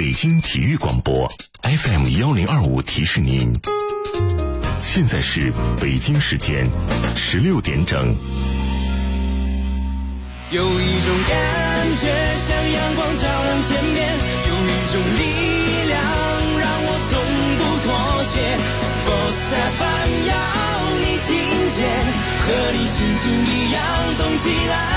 北京体育广播 FM1025提示您，现在是北京时间16点整。 有一种感觉像阳光照亮天边，有一种力量让我从不妥协。Sports FM 要你听见，和你心情一样动起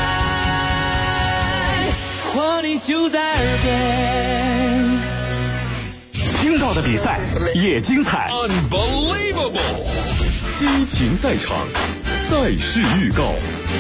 来，活力就在耳边。 听到的比赛也精彩 Unbelievable 激情赛场，赛事预告。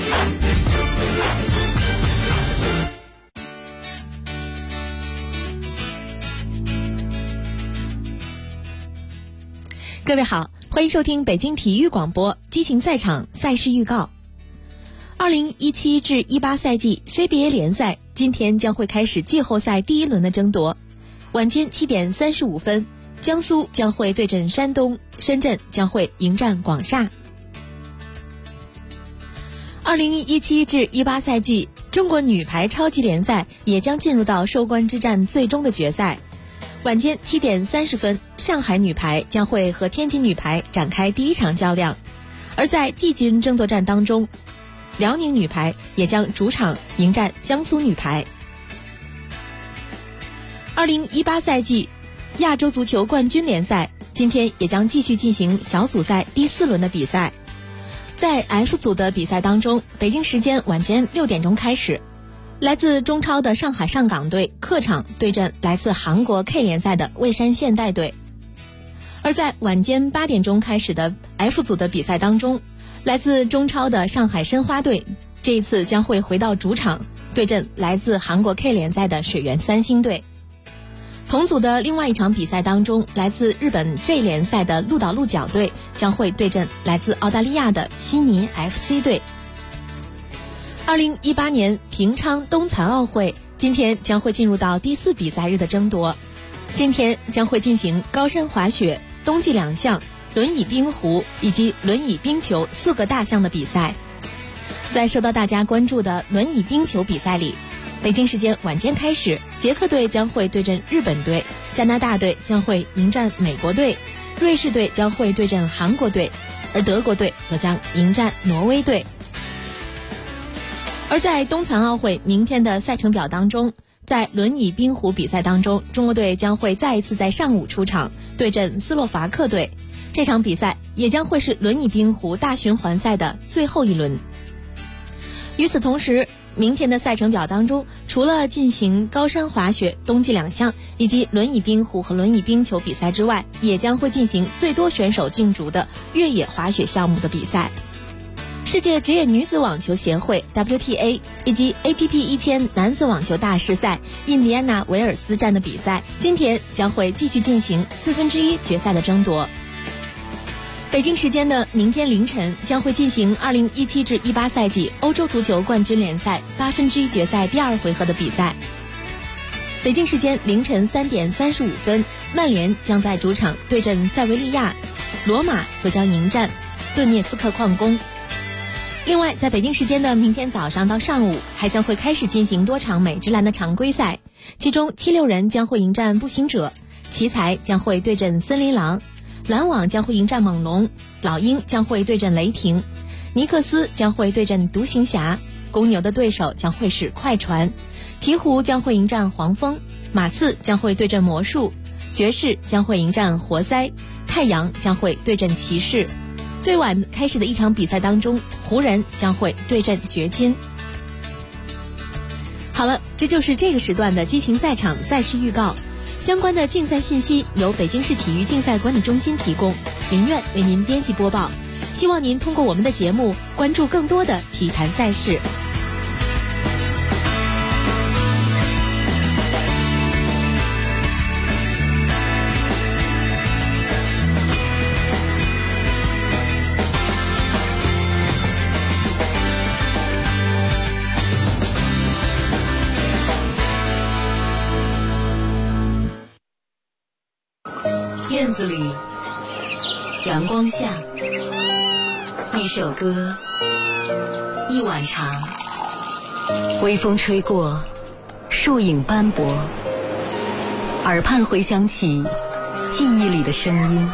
各位好，欢迎收听北京体育广播激情赛场赛事预告。2017至18赛季 CBA 联赛今天将会开始季后赛第一轮的争夺。晚间7点35分，江苏将会对阵山东，深圳将会迎战广厦。2017至18赛季中国女排超级联赛也将进入到收官之战最终的决赛。晚间7点30分，上海女排将会和天津女排展开第一场较量。而在季军争夺战当中，辽宁女排也将主场迎战江苏女排。2018赛季亚洲足球冠军联赛今天也将继续进行小组赛第4轮的比赛。在 F 组的比赛当中，北京时间晚间6点钟开始，来自中超的上海上港队客场对阵来自韩国 K 联赛的蔚山现代队。而在晚间8点钟开始的 F 组的比赛当中，来自中超的上海申花队这一次将会回到主场对阵来自韩国 K 联赛的水原三星队。同组的另外一场比赛当中，来自日本 J 联赛的鹿岛鹿角队将会对阵来自澳大利亚的悉尼 FC 队。2018年平昌冬残奥会今天将会进入到第4比赛日的争夺。今天将会进行高山滑雪、冬季2项、轮椅冰壶以及轮椅冰球4个大项的比赛。在受到大家关注的轮椅冰球比赛里，北京时间晚间开始，捷克队将会对阵日本队，加拿大队将会迎战美国队，瑞士队将会对阵韩国队，而德国队则将迎战挪威队。而在冬残奥会明天的赛程表当中，在轮椅冰壶比赛当中，中国队将会再一次在上午出场对阵斯洛伐克队，这场比赛也将会是轮椅冰壶大循环赛的最后一轮。与此同时，明天的赛程表当中，除了进行高山滑雪、冬季2项以及轮椅冰壶和轮椅冰球比赛之外，也将会进行最多选手竞逐的越野滑雪项目的比赛。世界职业女子网球协会 WTA 以及 ATP 1000男子网球大师赛印第安纳维尔斯站的比赛今天将会继续进行1/4决赛的争夺。北京时间的明天凌晨将会进行2017至18赛季欧洲足球冠军联赛1/8决赛第2回合的比赛。北京时间凌晨3点35分，曼联将在主场对阵塞维利亚，罗马则将迎战顿涅斯克矿工。另外，在北京时间的明天早上到上午，还将会开始进行多场美职篮的常规赛，其中76人将会迎战步行者，奇才将会对阵森林狼，篮网将会迎战猛龙，老鹰将会对阵雷霆，尼克斯将会对阵独行侠，公牛的对手将会是快船，鹈鹕将会迎战黄蜂，马刺将会对阵魔术，爵士将会迎战活塞，太阳将会对阵骑士。最晚开始的一场比赛当中，湖人将会对阵掘金。好了，这就是这个时段的激情赛场赛事预告。相关的竞赛信息由北京市体育竞赛管理中心提供，林苑为您编辑播报。希望您通过我们的节目关注更多的体坛赛事。 院子里，阳光下，一首歌，一碗茶，微风吹过，树影斑驳， 耳畔回响起记忆里的声音。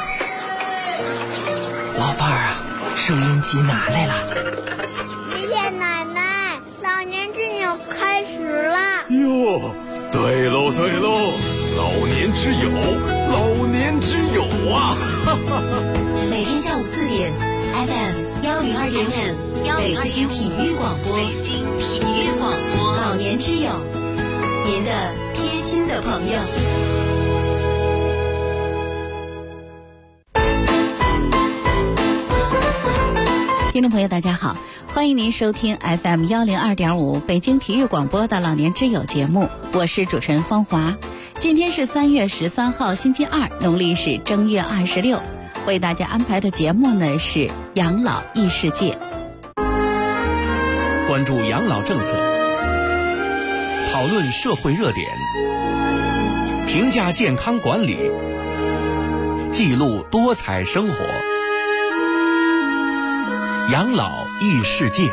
老伴儿啊，收音机拿来了。 爷爷奶奶，老年之友开始了。 哟，对喽对喽，老年之友，老年之友啊！哈哈哈。 每天下午4点 FM 102.5北京体育广播，北京体育广播，老年之友，您的贴心的朋友。 听众朋友大家好，欢迎您收听 FM 102.5北京体育广播的老年之友节目，我是主持人方华。今天是3月13号星期二，农历是正月26，为大家安排的节目呢是养老异世界。 关注养老政策，讨论社会热点，评价健康管理，记录多彩生活。养老异世界。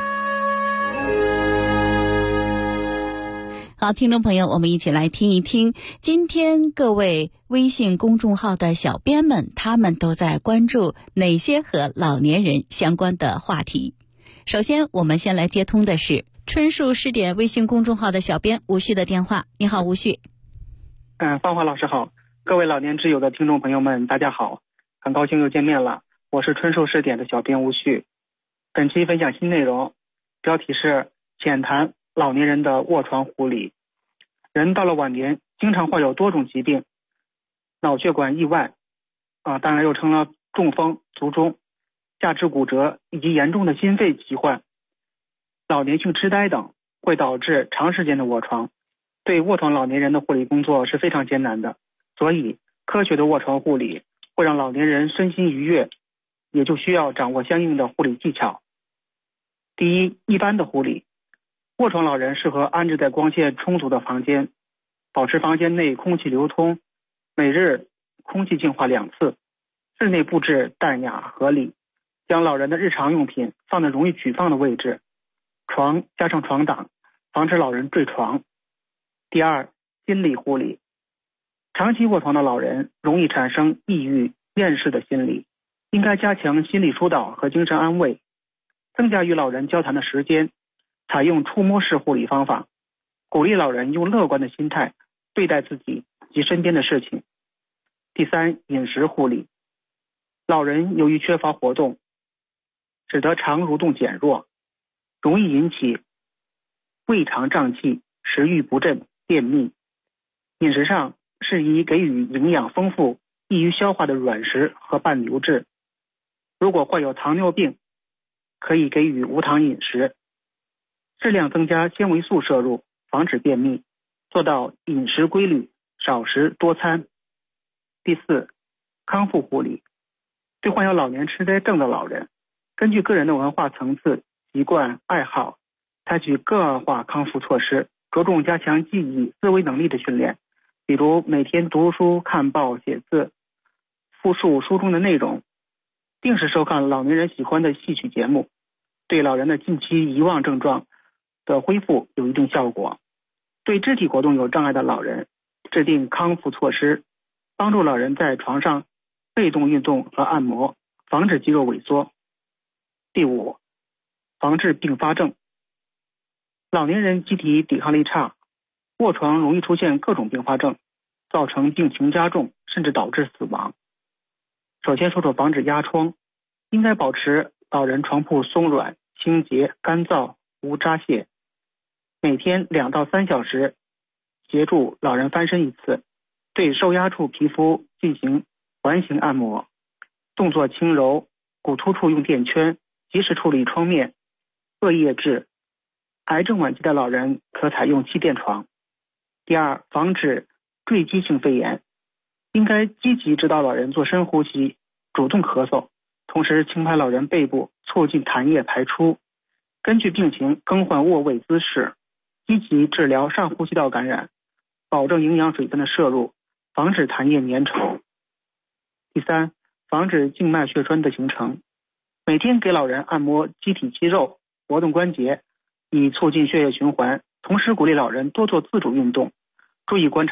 好，听众朋友，我们一起来听一听今天各位微信公众号的小编们，他们都在关注哪些和老年人相关的话题。首先我们先来接通的是春树试点微信公众号的小编吴旭的电话。你好，吴旭。 芳华老师好，各位老年之友的听众朋友们大家好，很高兴又见面了，我是春树试点的小编吴旭。本期分享新内容，标题是浅谈老年人的卧床护理。人到了晚年，经常患有多种疾病，脑血管意外当然又称了中风、卒中、下肢骨折以及严重的心肺疾患、老年性痴呆等，会导致长时间的卧床。对卧床老年人的护理工作是非常艰难的，所以科学的卧床护理会让老年人身心愉悦，也就需要掌握相应的护理技巧。第一，一般的护理。卧床老人适合安置在光线充足的房间，保持房间内空气流通，每日空气净化2次，室内布置淡雅合理，将老人的日常用品放在容易举放的位置，床加上床挡，防止老人坠床。第二，心理护理。长期卧床的老人容易产生抑郁、厌世的心理，应该加强心理疏导和精神安慰，增加与老人交谈的时间，采用触摸式护理方法，鼓励老人用乐观的心态对待自己及身边的事情。第三，饮食护理。老人由于缺乏活动，使得肠蠕动减弱，容易引起胃肠胀气、食欲不振、便秘。饮食上适宜给予营养丰富、易于消化的软食和半流质。如果患有糖尿病，可以给予无糖饮食，适量增加纤维素摄入，防止便秘，做到饮食规律，少食多餐。第四，康复护理。对患有老年痴呆症的老人，根据个人的文化层次、习惯、爱好，采取个案化康复措施，着重加强记忆、思维能力的训练，比如每天读书、看报、写字，复述书中的内容，定时收看老年人喜欢的戏曲节目，对老人的近期遗忘症状的恢复有一定效果。对肢体活动有障碍的老人，制定康复措施，帮助老人在床上被动运动和按摩，防止肌肉萎缩。第五，防治并发症。老年人机体抵抗力差，卧床容易出现各种并发症，造成病情加重，甚至导致死亡。首先说说防止压疮，应该保持老人床铺松软、清洁、干燥，无扎屑。每天2到3小时协助老人翻身1次，对受压处皮肤进行环形按摩，动作轻柔，骨突处用电圈，及时处理创面、恶液质。癌症晚期的老人可采用气垫床。第二，防止坠积性肺炎，应该积极指导老人做深呼吸，主动咳嗽，同时轻拍老人背部，促进痰液排出。根据病情更换卧位姿势，积极治疗上呼吸道感染，保证营养水分的摄入，防止痰液粘稠。第三，防止静脉血栓的形成，每天给老人按摩机体肌肉，活动关节，以促进血液循环，同时鼓励老人多做自主运动，注意观察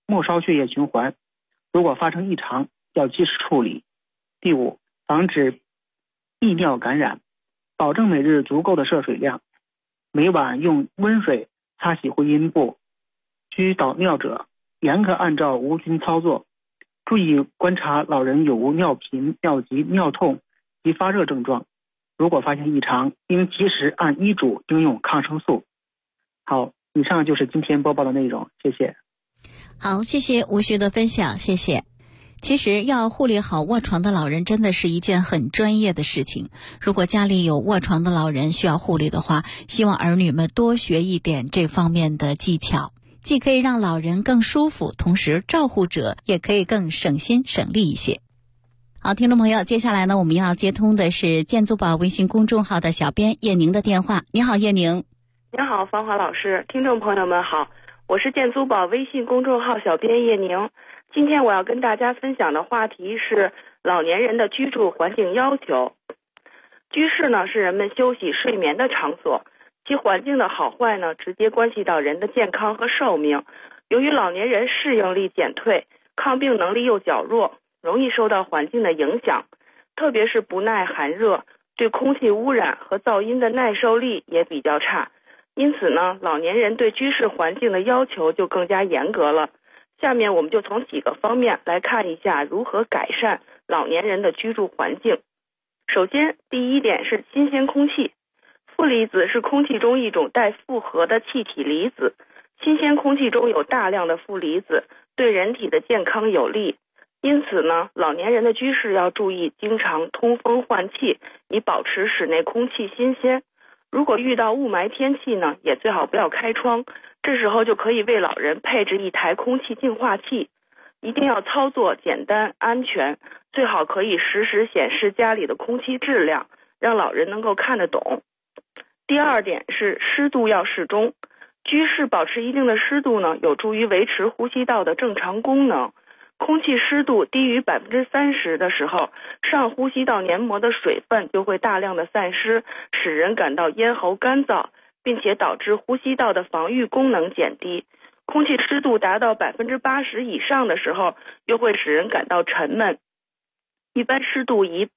末梢血液循环，如果发生异常要及时处理。第五，防止泌尿感染，保证每日足够的摄水量，每晚用温水擦洗会阴部。需导尿者严格按照无菌操作，注意观察老人有无尿频、尿急、尿痛及发热症状，如果发现异常，应及时按医嘱应用抗生素。好，以上就是今天播报的内容，谢谢。 好，谢谢吴旭的分享，谢谢。其实要护理好卧床的老人真的是一件很专业的事情。如果家里有卧床的老人需要护理的话，希望儿女们多学一点这方面的技巧，既可以让老人更舒服，同时照护者也可以更省心省力一些。好，听众朋友，接下来呢，我们要接通的是建筑宝微信公众号的小编叶宁的电话。你好，叶宁。 你好，芳华老师，听众朋友们好，我是建筑宝微信公众号小编叶宁。今天我要跟大家分享的话题是老年人的居住环境要求。居室呢是人们休息睡眠的场所，其环境的好坏呢直接关系到人的健康和寿命。由于老年人适应力减退，抗病能力又较弱，容易受到环境的影响，特别是不耐寒热，对空气污染和噪音的耐受力也比较差。因此呢，老年人对居室环境的要求就更加严格了。下面我们就从几个方面来看一下如何改善老年人的居住环境。首先，第一点是新鲜空气。负离子是空气中一种带复合的气体离子，新鲜空气中有大量的负离子，对人体的健康有利。因此呢，老年人的居室要注意经常通风换气，以保持室内空气新鲜。如果遇到雾霾天气呢，也最好不要开窗，这时候就可以为老人配置一台空气净化器。一定要操作简单安全，最好可以实时显示家里的空气质量，让老人能够看得懂。第二点是湿度要适中。居室保持一定的湿度呢，有助于维持呼吸道的正常功能。空气湿度低于 30% 的时候，上呼吸道黏膜的水分就会大量的散失，使人感到咽喉干燥，并且导致呼吸道的防御功能减低。空气湿度达到 80% 以上的时候，又会使人感到沉闷。一般湿度以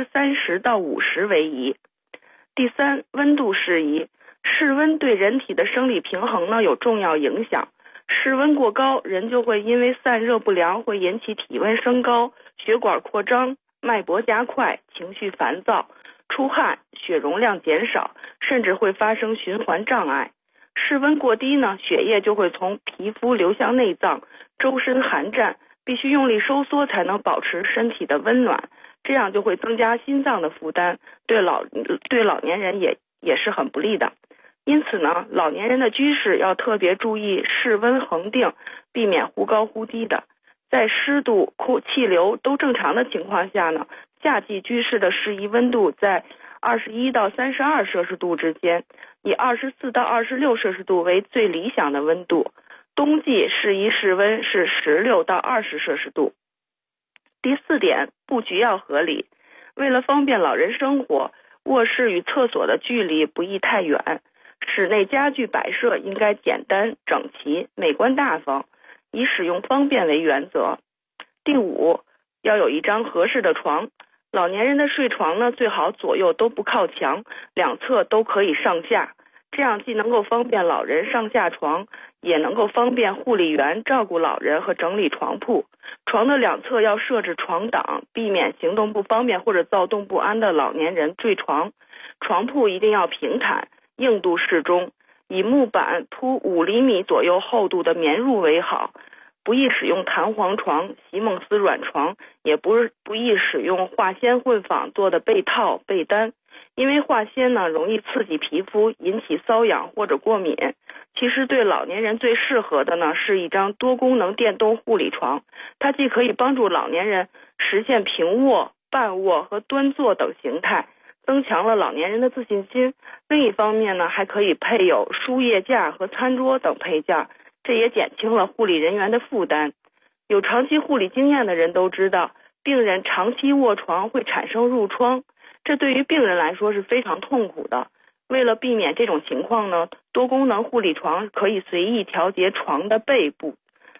30%到50% 为宜。第三，温度适宜。室温对人体的生理平衡呢有重要影响。室温过高，人就会因为散热不良会引起体温升高，血管扩张，脉搏加快，情绪烦躁，出汗，血容量减少，甚至会发生循环障碍。室温过低呢，血液就会从皮肤流向内脏，周身寒战，必须用力收缩才能保持身体的温暖，这样就会增加心脏的负担，对老年人也是很不利的。因此呢，老年人的居室要特别注意室温恒定，避免忽高忽低的。在湿度、气流都正常的情况下呢，夏季居室的适宜温度在21到32摄氏度之间，以24到26摄氏度为最理想的温度。冬季适宜室温是16到20摄氏度。第四点，布局要合理。为了方便老人生活，卧室与厕所的距离不宜太远。室内家具摆设应该简单整齐，美观大方，以使用方便为原则。第五，要有一张合适的床。老年人的睡床呢，最好左右都不靠墙，两侧都可以上下，这样既能够方便老人上下床，也能够方便护理员照顾老人和整理床铺。床的两侧要设置床挡，避免行动不方便或者躁动不安的老年人坠床。床铺一定要平坦，硬度适中，以木板铺5厘米左右厚度的棉褥为好。不宜使用弹簧床、席梦思软床，也不宜使用化纤混纺做的被套、被单，因为化纤呢容易刺激皮肤，引起瘙痒或者过敏。其实对老年人最适合的呢是一张多功能电动护理床，它既可以帮助老年人实现平卧、半卧和端坐等形态，增强了老年人的自信心。另一方面呢，还可以配有输液架和餐桌等配件，这也减轻了护理人员的负担。有长期护理经验的人都知道，病人长期卧床会产生褥疮，这对于病人来说是非常痛苦的。为了避免这种情况呢，多功能护理床可以随意调节床的背部，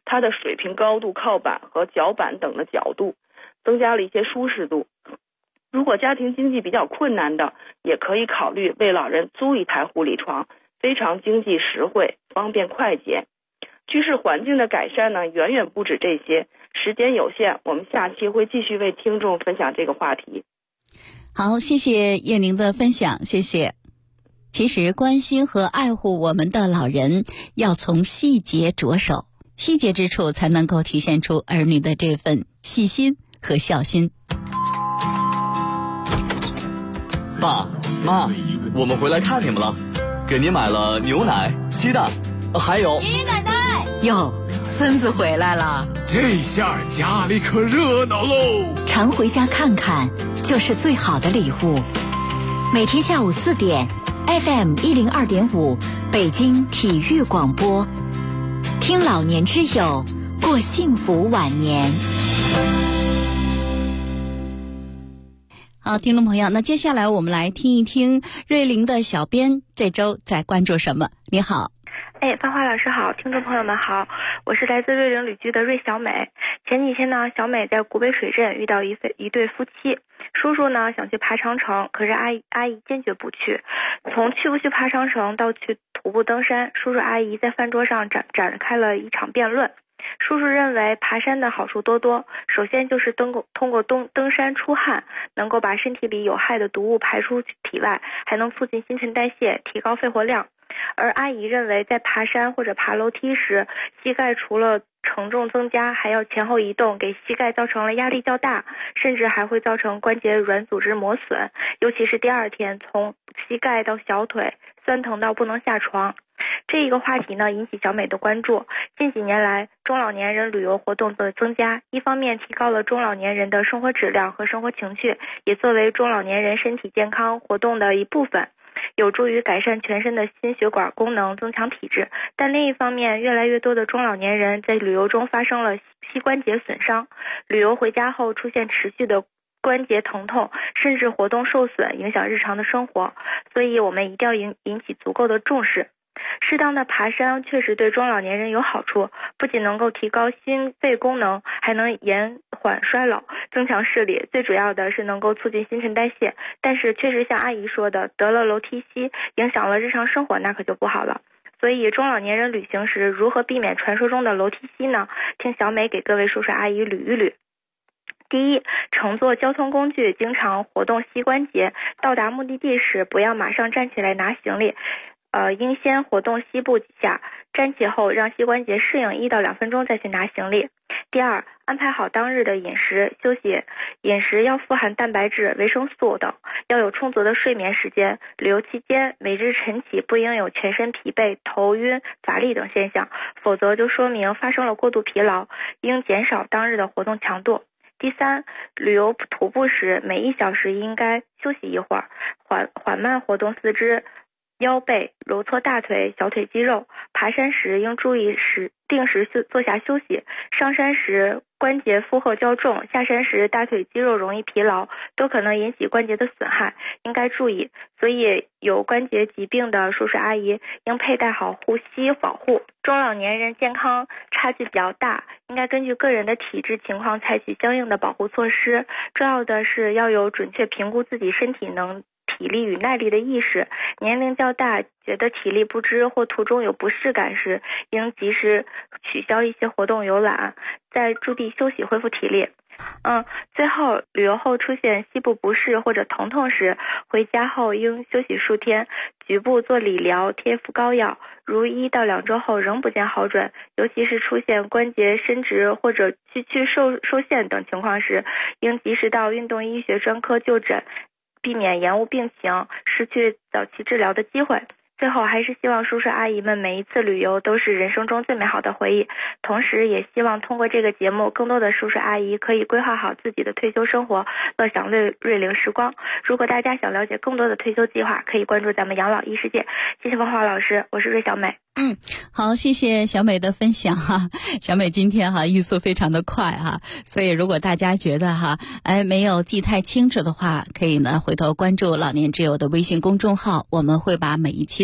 它的水平高度、靠板和脚板等的角度，增加了一些舒适度。如果家庭经济比较困难的，也可以考虑为老人租一台护理床，非常经济实惠，方便快捷。居室环境的改善呢，远远不止这些。时间有限，我们下期会继续为听众分享这个话题。 好，谢谢叶宁的分享，谢谢。其实关心和爱护我们的老人，要从细节着手，细节之处才能够体现出儿女的这份细心和孝心。 爸妈，我们回来看你们了，给您买了牛奶、鸡蛋，还有爷爷奶奶。 哟，孙子回来了， 这下家里可热闹喽！ 常回家看看，就是最好的礼物。每天下午4点 ，FM 102.5，北京体育广播，听老年之友，过幸福晚年。 好，听众朋友，那接下来我们来听一听瑞玲的小编这周在关注什么。你好。 芳华老师好，听众朋友们好，我是来自瑞玲旅居的瑞小美。前几天呢，小美在古北水镇遇到一对夫妻，叔叔呢想去爬长城，可是阿姨坚决不去。从去不去爬长城到去徒步登山，叔叔阿姨在饭桌上展开了一场辩论。叔叔认为爬山的好处多多，首先就是通过登山出汗，能够把身体里有害的毒物排出体外，还能促进新陈代谢，提高肺活量。而阿姨认为在爬山或者爬楼梯时，膝盖除了承重增加，还要前后移动，给膝盖造成了压力较大，甚至还会造成关节软组织磨损，尤其是第二天从膝盖到小腿酸疼到不能下床。这一个话题呢，引起小美的关注。近几年来，中老年人旅游活动的增加，一方面提高了中老年人的生活质量和生活情趣，也作为中老年人身体健康活动的一部分，有助于改善全身的心血管功能，增强体质。但另一方面，越来越多的中老年人在旅游中发生了膝关节损伤，旅游回家后出现持续的关节疼痛，甚至活动受损，影响日常的生活。所以我们一定要引起足够的重视。适当的爬山确实对中老年人有好处，不仅能够提高心肺功能，还能延缓衰老，增强视力，最主要的是能够促进新陈代谢。但是确实像阿姨说的，得了楼梯膝，影响了日常生活，那可就不好了。所以中老年人旅行时如何避免传说中的楼梯膝呢？听小美给各位叔叔阿姨捋一捋。第一，乘坐交通工具经常活动膝关节，到达目的地时不要马上站起来拿行李，应先活动膝部几下，站起后让膝关节适应1到2分钟再去拿行李。第二，安排好当日的饮食休息，饮食要富含蛋白质、维生素等，要有充足的睡眠时间。旅游期间每日晨起不应有全身疲惫、头晕、乏力等现象，否则就说明发生了过度疲劳，应减少当日的活动强度。第三，旅游徒步时每1小时应该休息一会儿，缓慢活动四肢、腰背，揉搓大腿、小腿肌肉。爬山时应注意定时坐下休息，上山时关节负荷较重，下山时大腿肌肉容易疲劳，都可能引起关节的损害，应该注意。所以有关节疾病的叔叔阿姨应佩戴好护膝保护。中老年人健康差距比较大，应该根据个人的体质情况采取相应的保护措施。重要的是要有准确评估自己身体体力与耐力的意识，年龄较大觉得体力不支或途中有不适感时，应及时取消一些活动游览，在驻地休息恢复体力。最后旅游后出现膝部不适或者疼痛时，回家后应休息数天，局部做理疗，贴敷膏药。如1到2周后仍不见好转，尤其是出现关节伸直或者屈受限等情况时，应及时到运动医学专科就诊，避免延误病情，失去早期治疗的机会。最后还是希望叔叔阿姨们每一次旅游都是人生中最美好的回忆，同时也希望通过这个节目，更多的叔叔阿姨可以规划好自己的退休生活，乐享瑞龄时光。如果大家想了解更多的退休计划，可以关注咱们养老异世界。谢谢文华老师，我是瑞小美。 好，谢谢小美的分享哈。小美今天语速非常的快哈，所以如果大家觉得没有记太清楚的话，可以呢回头关注老年之友的微信公众号，我们会把每一期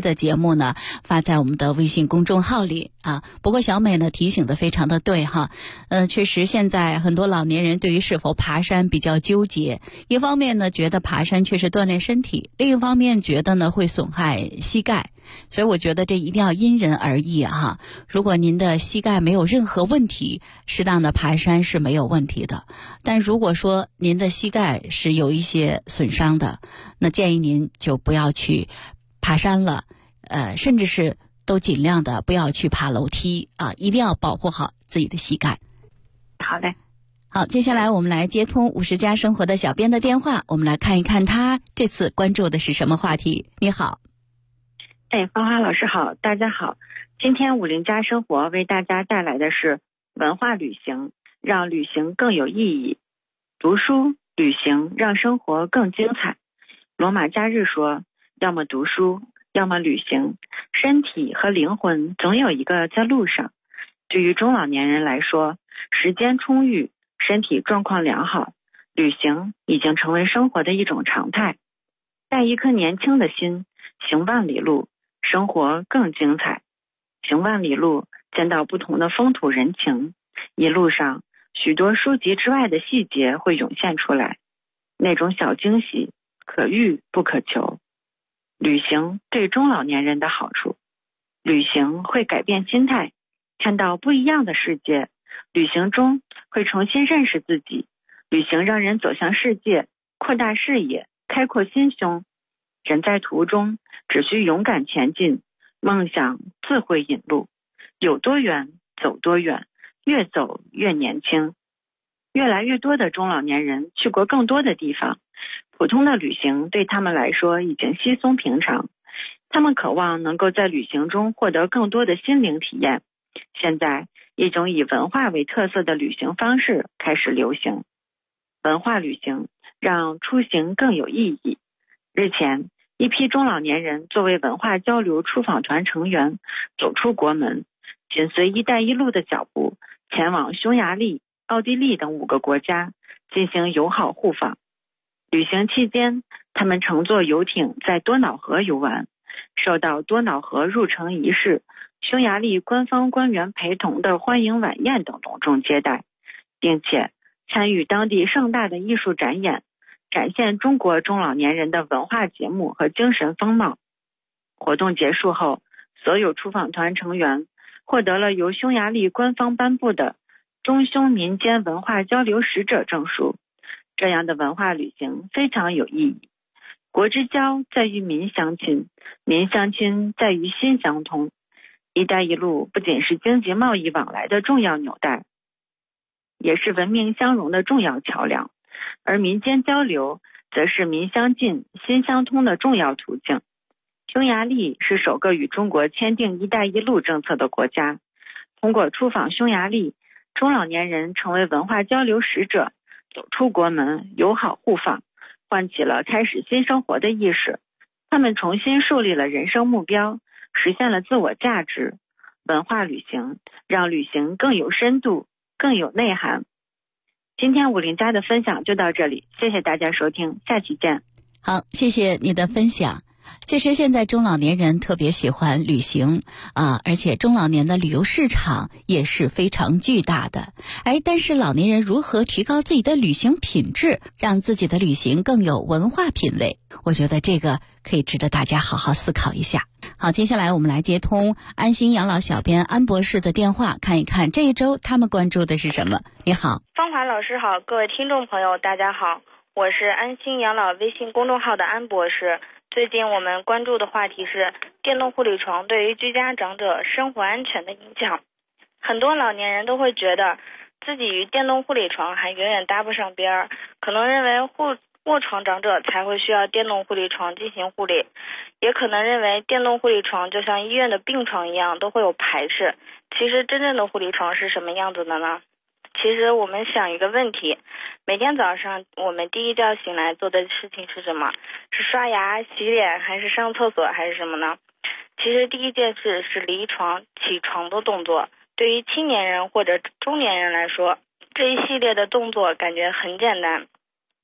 的节目呢发在我们的微信公众号里啊。不过小美呢提醒的非常的对哈，确实现在很多老年人对于是否爬山比较纠结，一方面呢觉得爬山确实锻炼身体，另一方面觉得呢会损害膝盖。所以我觉得这一定要因人而异哈。如果您的膝盖没有任何问题，适当的爬山是没有问题的。但如果说您的膝盖是有一些损伤的，那建议您就不要去爬山了，甚至是都尽量的不要去爬楼梯啊，一定要保护好自己的膝盖。 好嘞。 好，接下来我们来接通50加生活的小编的电话，我们来看一看他这次关注的是什么话题。你好。 芳华老师好，大家好。今天50加生活为大家带来的是文化旅行，让旅行更有意义。读书、旅行让生活更精彩。罗马假日说，要么读书，要么旅行，身体和灵魂总有一个在路上。对于中老年人来说，时间充裕，身体状况良好，旅行已经成为生活的一种常态。带一颗年轻的心，行万里路，生活更精彩。行万里路，见到不同的风土人情，一路上许多书籍之外的细节会涌现出来，那种小惊喜可遇不可求。旅行对中老年人的好处，旅行会改变心态，看到不一样的世界，旅行中会重新认识自己，旅行让人走向世界，扩大视野，开阔心胸。人在途中只需勇敢前进，梦想自会引路，有多远走多远，越走越年轻。越来越多的中老年人去过更多的地方，普通的旅行对他们来说已经稀松平常，他们渴望能够在旅行中获得更多的心灵体验。现在一种以文化为特色的旅行方式开始流行，文化旅行让出行更有意义。日前，一批中老年人作为文化交流出访团成员走出国门，紧随一带一路的脚步，前往匈牙利、奥地利等5个国家进行友好互访。旅行期间，他们乘坐游艇在多瑙河游玩，受到多瑙河入城仪式、匈牙利官方官员陪同的欢迎晚宴等隆重接待，并且参与当地盛大的艺术展演，展现中国中老年人的文化节目和精神风貌。活动结束后，所有出访团成员获得了由匈牙利官方颁布的中匈民间文化交流使者证书。这样的文化旅行非常有意义。国之交在于民相亲，民相亲在于心相通。一带一路不仅是经济贸易往来的重要纽带，也是文明相融的重要桥梁，而民间交流则是民相近、心相通的重要途径。匈牙利是首个与中国签订一带一路政策的国家，通过出访匈牙利，中老年人成为文化交流使者，走出国门，友好互访，唤起了开始新生活的意识。他们重新树立了人生目标，实现了自我价值。文化旅行让旅行更有深度，更有内涵。今天50加的分享就到这里，谢谢大家收听，下期见。 好，谢谢你的分享。确实现在中老年人特别喜欢旅行而且中老年的旅游市场也是非常巨大的。但是老年人如何提高自己的旅行品质，让自己的旅行更有文化品味，我觉得这个可以值得大家好好思考一下。好，接下来我们来接通安心养老小编安博士的电话，看一看这一周他们关注的是什么。你好。 芳华老师好，各位听众朋友大家好，我是安心养老微信公众号的安博士。最近我们关注的话题是电动护理床对于居家长者生活安全的影响。很多老年人都会觉得自己与电动护理床还远远搭不上边儿，可能认为卧床长者才会需要电动护理床进行护理，也可能认为电动护理床就像医院的病床一样都会有排斥。其实真正的护理床是什么样子的呢？其实我们想一个问题，每天早上我们第一觉醒来做的事情是什么？是刷牙、洗脸，还是上厕所，还是什么呢？其实第一件事是离床、起床的动作。对于青年人或者中年人来说，这一系列的动作感觉很简单，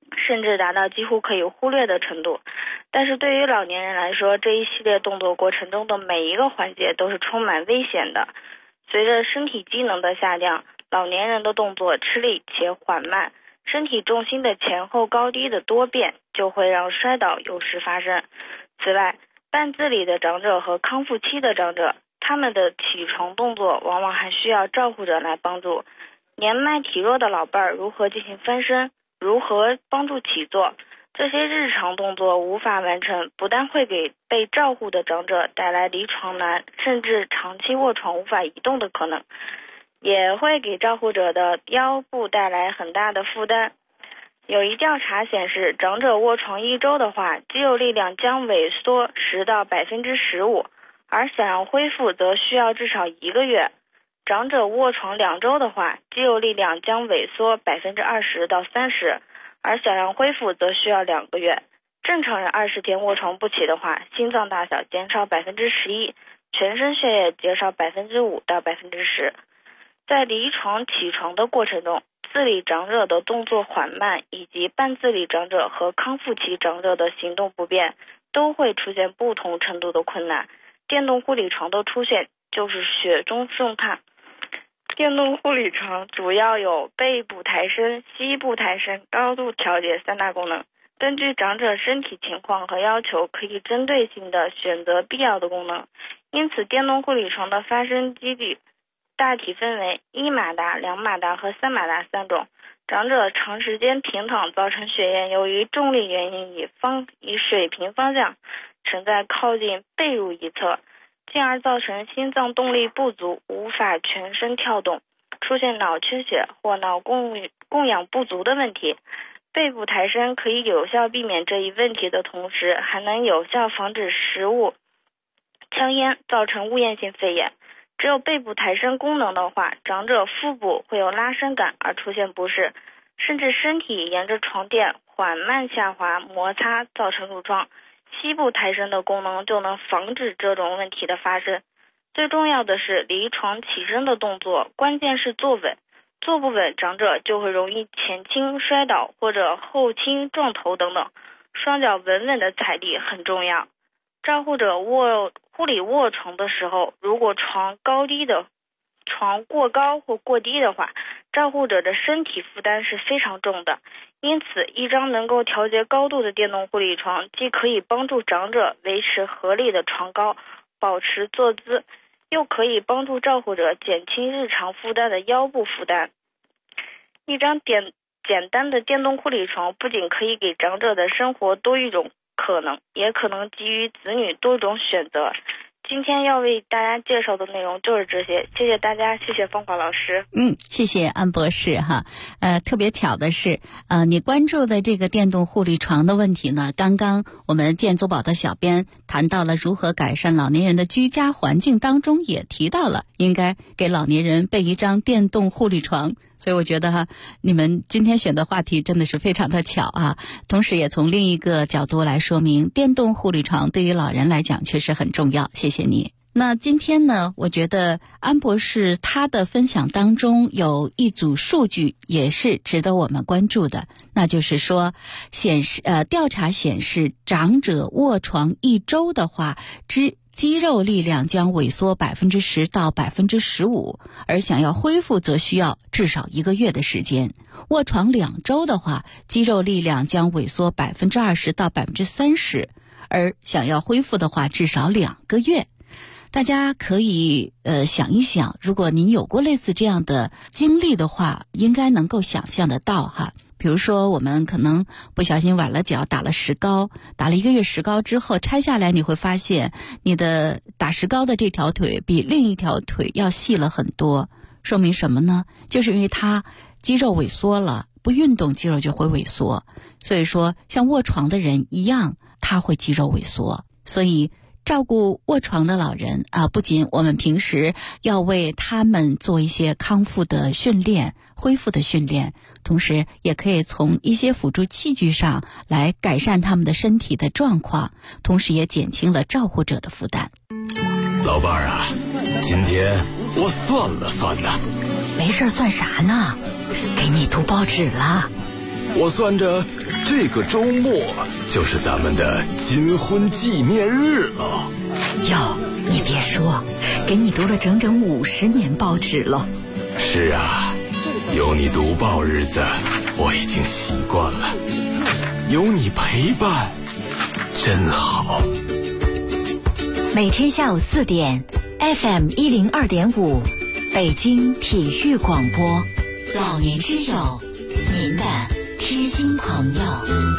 甚至达到几乎可以忽略的程度。但是对于老年人来说，这一系列动作过程中的每一个环节都是充满危险的。随着身体机能的下降，老年人的动作吃力且缓慢，身体重心的前后高低的多变就会让摔倒有时发生。此外，半自理的长者和康复期的长者，他们的起床动作往往还需要照顾者来帮助。年迈体弱的老伴儿如何进行翻身，如何帮助起坐，这些日常动作无法完成，不但会给被照顾的长者带来离床难，甚至长期卧床无法移动的可能，也会给照顾者的腰部带来很大的负担。有一调查显示，长者卧床1周的话，肌肉力量将萎缩10%到15%，而想要恢复则需要至少1个月。长者卧床2周的话，肌肉力量将萎缩20%到30%，而想要恢复则需要2个月。正常人20天卧床不起的话，心脏大小减少11%，全身血液减少5%到10%。在离床起床的过程中，自理长者的动作缓慢，以及半自理长者和康复期长者的行动不便，都会出现不同程度的困难。电动护理床的出现就是雪中送炭。电动护理床主要有背部抬升、膝部抬升、高度调节3大功能。根据长者身体情况和要求，可以针对性的选择必要的功能。因此，电动护理床的发生几率大体分为1马达、2马达和3马达3种。长者长时间平躺造成血液由于重力原因以水平方向沉在靠近背部一侧，进而造成心脏动力不足，无法全身跳动，出现脑缺血或脑供氧不足的问题。背部抬升可以有效避免这一问题的同时，还能有效防止食物、呛烟造成误咽性肺炎。只有背部抬升功能的话，长者腹部会有拉伸感而出现不适，甚至身体沿着床垫缓慢下滑摩擦造成褥疮。膝部抬升的功能就能防止这种问题的发生。最重要的是离床起身的动作，关键是坐稳，坐不稳，长者就会容易前倾摔倒或者后倾撞头等等。双脚稳稳的踩地很重要。照护者护理卧床的时候，如果床过高或过低的话，照护者的身体负担是非常重的。因此，一张能够调节高度的电动护理床，既可以帮助长者维持合理的床高，保持坐姿，又可以帮助照护者减轻日常负担的腰部负担。一张简单的电动护理床不仅可以给长者的生活多一种可能，也可能给予子女多种选择。今天要为大家介绍的内容就是这些，谢谢大家，谢谢芳华老师。 谢谢安博士哈。特别巧的是，你关注的这个电动护理床的问题呢，刚刚我们健足宝的小编谈到了如何改善老年人的居家环境当中，也提到了应该给老年人备一张电动护理床。所以我觉得你们今天选的话题真的是非常的巧啊，同时也从另一个角度来说明电动护理床对于老人来讲确实很重要，谢谢你。那今天呢，我觉得安博士他的分享当中有一组数据也是值得我们关注的，那就是说调查显示长者卧床1周的话，肌肉力量将萎缩10%到15%，而想要恢复则需要至少1个月的时间。卧床2周的话，肌肉力量将萎缩20%到30%，而想要恢复的话，至少2个月。大家可以想一想，如果您有过类似这样的经历的话，应该能够想象得到哈。比如说我们可能不小心崴了脚，打了石膏，打了1个月石膏之后拆下来，你会发现你的打石膏的这条腿比另一条腿要细了很多。说明什么呢？就是因为它肌肉萎缩了，不运动肌肉就会萎缩。所以说像卧床的人一样，他会肌肉萎缩。所以照顾卧床的老人不仅我们平时要为他们做一些康复的训练、恢复的训练，同时也可以从一些辅助器具上来改善他们的身体的状况，同时也减轻了照护者的负担。 老伴儿啊，今天我算了算呢。 没事算啥呢？给你读报纸了。 我算着这个周末就是咱们的金婚纪念日了。 哟，你别说，给你读了整整50年报纸了。 是啊，有你读报日子，我已经习惯了。有你陪伴，真好。 每天下午4点 ，FM 102.5，北京体育广播，老年之友，您的贴心朋友。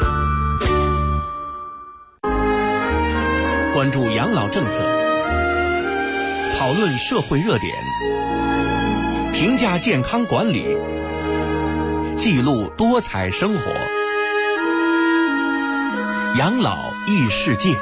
关注养老政策，讨论社会热点，评价健康管理，记录多彩生活，养老异世界。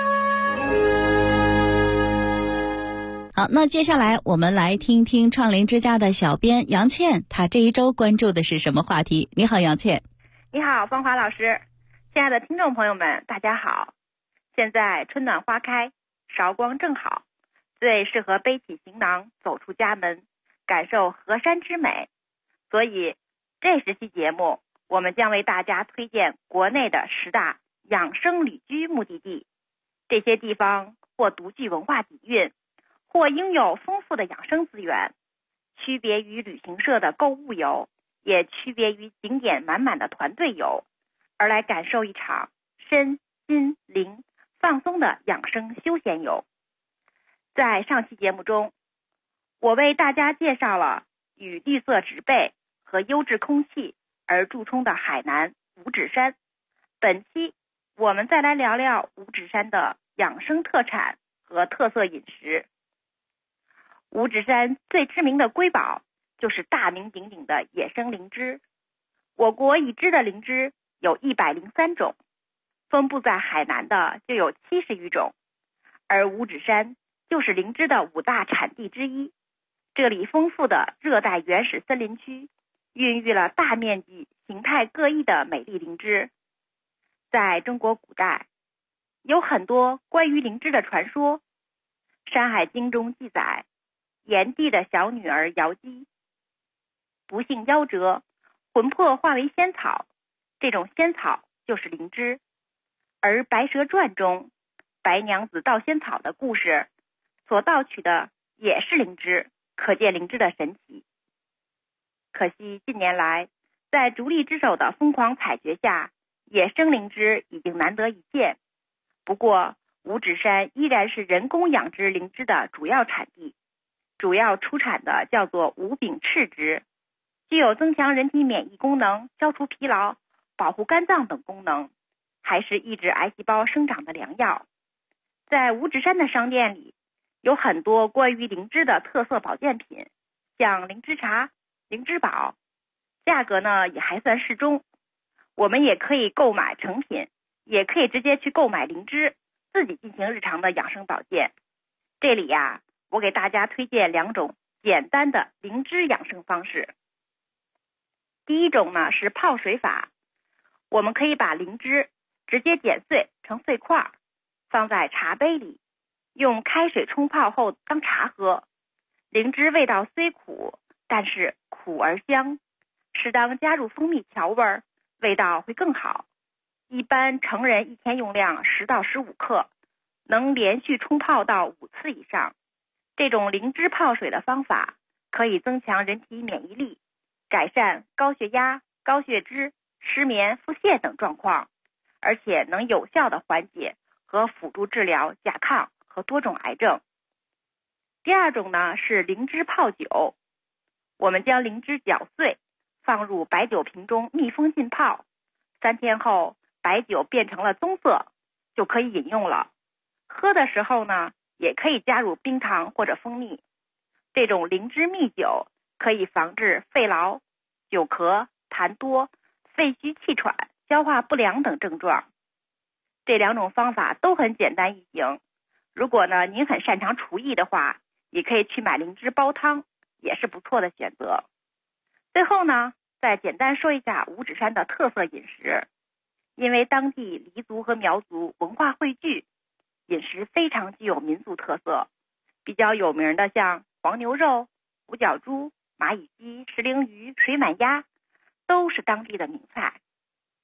好，那接下来我们来听听创龄之家的小编杨倩，她这一周关注的是什么话题？你好，杨倩。 你好，芳华老师，亲爱的听众朋友们，大家好。现在春暖花开，韶光正好，最适合背起行囊走出家门，感受河山之美。所以这10期节目，我们将为大家推荐国内的10大养生旅居目的地。这些地方或独具文化底蕴，或拥有丰富的养生资源，区别于旅行社的购物游，也区别于景点满满的团队游，而来感受一场身心灵放松的养生休闲游。在上期节目中，我为大家介绍了与绿色植被和优质空气而著称的海南五指山。本期我们再来聊聊五指山的养生特产和特色饮食。五指山最知名的瑰宝就是大名鼎鼎的野生灵芝。我国已知的灵芝有103种，分布在海南的就有70余种，而五指山就是灵芝的5大产地之一。这里丰富的热带原始森林区孕育了大面积形态各异的美丽灵芝。在中国古代，有很多关于灵芝的传说。《山海经》中记载，炎帝的小女儿瑶姬不幸夭折，魂魄化为仙草，这种仙草就是灵芝。而《白蛇传》中白娘子盗仙草的故事所盗取的也是灵芝，可见灵芝的神奇。可惜近年来在逐利之手的疯狂采掘下，野生灵芝已经难得一见。不过五指山依然是人工养殖灵芝的主要产地，主要出产的叫做五柄赤芝，具有增强人体免疫功能、消除疲劳、保护肝脏等功能，还是抑制癌细胞生长的良药。在五指山的商店里，有很多关于灵芝的特色保健品，像灵芝茶、灵芝宝，价格呢也还算适中。我们也可以购买成品，也可以直接去购买灵芝，自己进行日常的养生保健。这里呀，我给大家推荐2种简单的灵芝养生方式。第一种呢是泡水法，我们可以把灵芝直接剪碎成碎块，放在茶杯里，用开水冲泡后当茶喝。灵芝味道虽苦，但是苦而香，适当加入蜂蜜调味，味道会更好。一般成人一天用量10到15克，能连续冲泡到5次以上。这种灵芝泡水的方法可以增强人体免疫力，改善高血压、高血脂、失眠、腹泻等状况，而且能有效的缓解和辅助治疗甲亢和多种癌症。第二种呢是灵芝泡酒，我们将灵芝搅碎，放入白酒瓶中密封浸泡，3天后白酒变成了棕色，就可以饮用了。喝的时候呢，也可以加入冰糖或者蜂蜜。这种灵芝蜜酒可以防治肺痨、久咳、痰多、肺虚气喘、消化不良等症状。这2种方法都很简单易行。如果呢您很擅长厨艺的话，也可以去买灵芝煲汤，也是不错的选择。最后呢，再简单说一下五指山的特色饮食。因为当地黎族和苗族文化汇聚，饮食非常具有民族特色。比较有名的像黄牛肉、五角猪、蚂蚁鸡、石灵鱼、水满鸭，都是当地的名菜。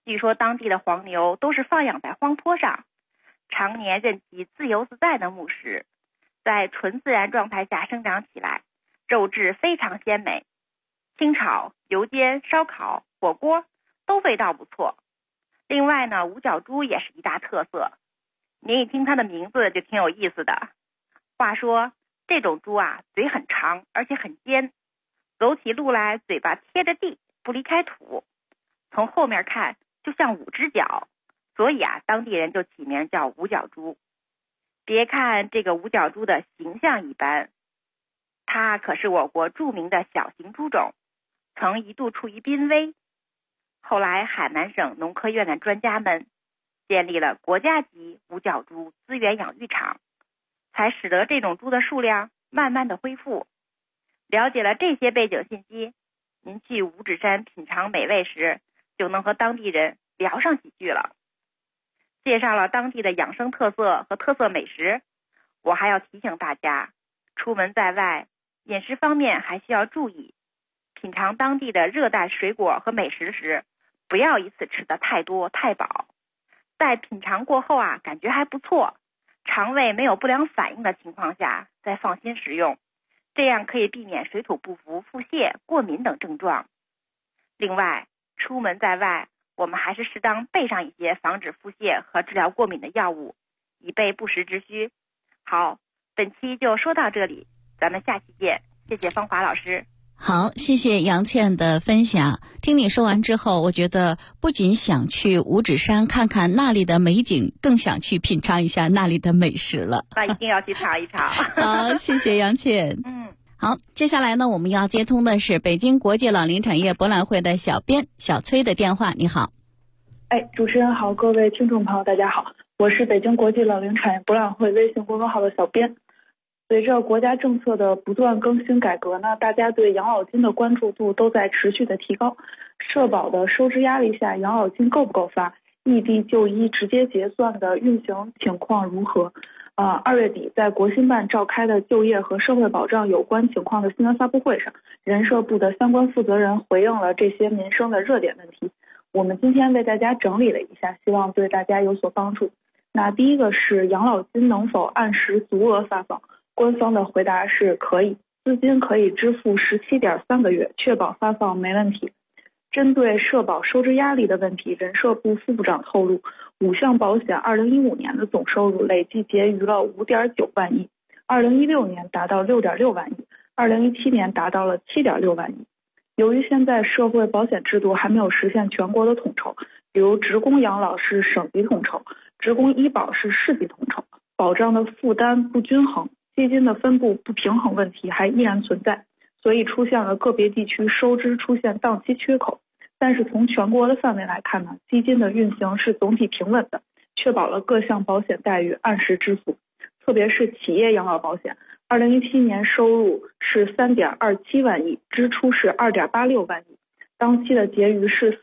据说当地的黄牛都是放养在荒坡上，常年任其自由自在的牧食，在纯自然状态下生长起来，肉质非常鲜美，清炒、油煎、烧烤、火锅都味道不错。另外呢，五角猪也是一大特色，您一听它的名字就挺有意思的。话说这种猪啊，嘴很长，而且很尖，走起路来嘴巴贴着地，不离开土，从后面看就像5只脚，所以啊，当地人就起名叫五角猪。别看这个五角猪的形象一般，它可是我国著名的小型猪种，曾一度处于濒危。后来海南省农科院的专家们建立了国家级五角猪资源养育场，才使得这种猪的数量慢慢的恢复。了解了这些背景信息，您去五指山品尝美味时，就能和当地人聊上几句了。介绍了当地的养生特色和特色美食，我还要提醒大家，出门在外，饮食方面还需要注意。品尝当地的热带水果和美食时，不要一次吃得太多太饱。在品尝过后啊，感觉还不错，肠胃没有不良反应的情况下，再放心食用，这样可以避免水土不服、腹泻、过敏等症状。另外，出门在外，我们还是适当备上一些防止腹泻和治疗过敏的药物，以备不时之需。好，本期就说到这里，咱们下期见。谢谢芳华老师。 好，谢谢杨倩的分享。听你说完之后，我觉得不仅想去五指山看看那里的美景，更想去品尝一下那里的美食了。 那一定要去尝一尝。 好，谢谢杨倩。好，接下来呢，我们要接通的是北京国际老龄产业博览会的小编小崔的电话。你好。 主持人好，各位听众朋友大家好，我是北京国际老龄产业博览会微信公众号的小编。随着国家政策的不断更新改革呢，大家对养老金的关注度都在持续的提高。社保的收支压力下，养老金够不够发？异地就医直接结算的运行情况如何？2月底在国新办召开的就业和社会保障有关情况的新闻发布会上，人社部的相关负责人回应了这些民生的热点问题。我们今天为大家整理了一下，希望对大家有所帮助。那第一个是养老金能否按时足额发放？官方的回答是可以，资金可以支付17.3个月，确保发放没问题。针对社保收支压力的问题，人社部副部长透露，5项保险2015年的总收入累计结余了5.9万亿，2016年达到6.6万亿，2017年达到了7.6万亿。由于现在社会保险制度还没有实现全国的统筹，比如职工养老是省级统筹，职工医保是市级统筹，保障的负担不均衡，基金的分布不平衡问题还依然存在，所以出现了个别地区收支出现档期缺口。但是从全国的范围来看呢，基金的运行是总体平稳的，确保了各项保险待遇按时支付。特别是企业养老保险，2017年收入是3.27万亿，支出是2.86万亿，当期的结余是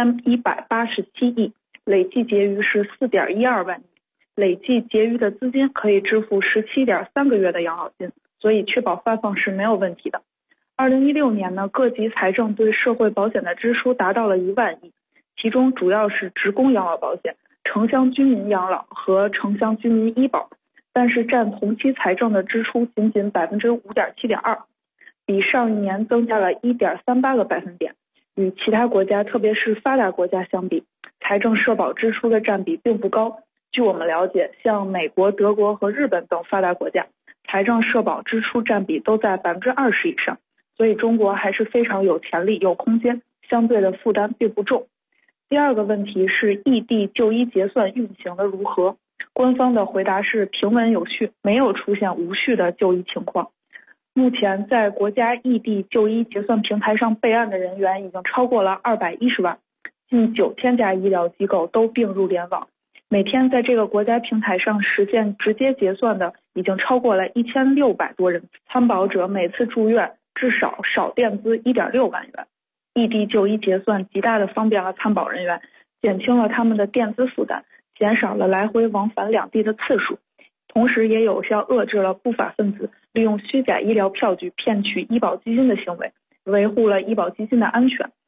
4187亿，累计结余是4.12万亿。累计结余的资金可以支付17.3个月的养老金，所以确保发放是没有问题的。2016年呢，各级财政对社会保险的支出达到了1万亿，其中主要是职工养老保险、城乡居民养老和城乡居民医保，但是占同期财政的支出仅仅 5.72%， 比上一年增加了 1.38个百分点。与其他国家，特别是发达国家相比，财政社保支出的占比并不高。据我们了解，像美国、德国和日本等发达国家，财政社保支出占比都在 20% 以上，所以中国还是非常有潜力、有空间，相对的负担并不重。第二个问题是异地就医结算运行的如何？官方的回答是平稳有序，没有出现无序的就医情况。目前在国家异地就医结算平台上备案的人员已经超过了210万，近9000家医疗机构都并入联网。每天在这个国家平台上实现直接结算的已经超过了1600多人，参保者每次住院至少少垫资1.6万元。异地就医结算极大的方便了参保人员，减轻了他们的垫资负担，减少了来回往返两地的次数，同时也有效遏制了不法分子利用虚假医疗票据骗取医保基金的行为，维护了医保基金的安全。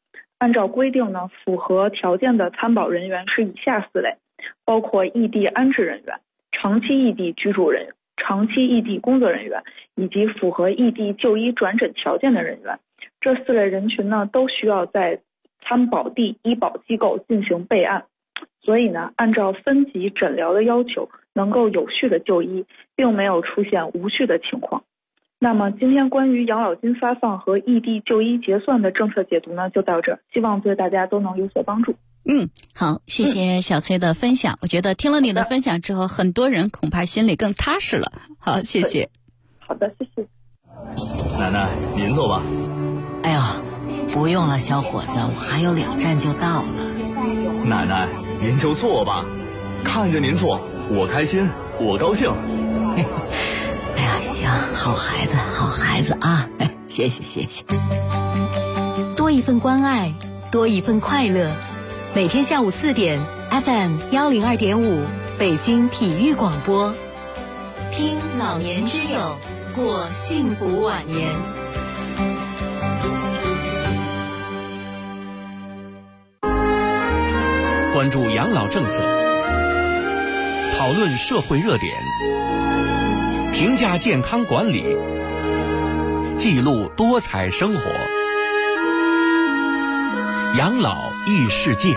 按照规定呢，符合条件的参保人员是以下4类，包括异地安置人员、长期异地居住人员、长期异地工作人员以及符合异地就医转诊条件的人员。这4类人群呢，都需要在参保地医保机构进行备案。所以呢，按照分级诊疗的要求，能够有序的就医，并没有出现无序的情况。那么今天关于养老金发放和异地就医结算的政策解读呢，就到这儿，希望对大家都能有所帮助。 好，谢谢小崔的分享。我觉得听了你的分享之后，很多人恐怕心里更踏实了。好，谢谢。 好的，谢谢。 奶奶，您坐吧。 哎呦，不用了，小伙子，我还有2站就到了。 奶奶，您就坐吧，看着您坐，我开心，我高兴。 哎呀，行，好孩子，好孩子啊！谢谢，谢谢。 多一份关爱，多一份快乐。每天下午4点 ，FM 102.5，北京体育广播，听老年之友，过幸福晚年。 关注养老政策，讨论社会热点，评价健康管理，记录多彩生活，养老异世界。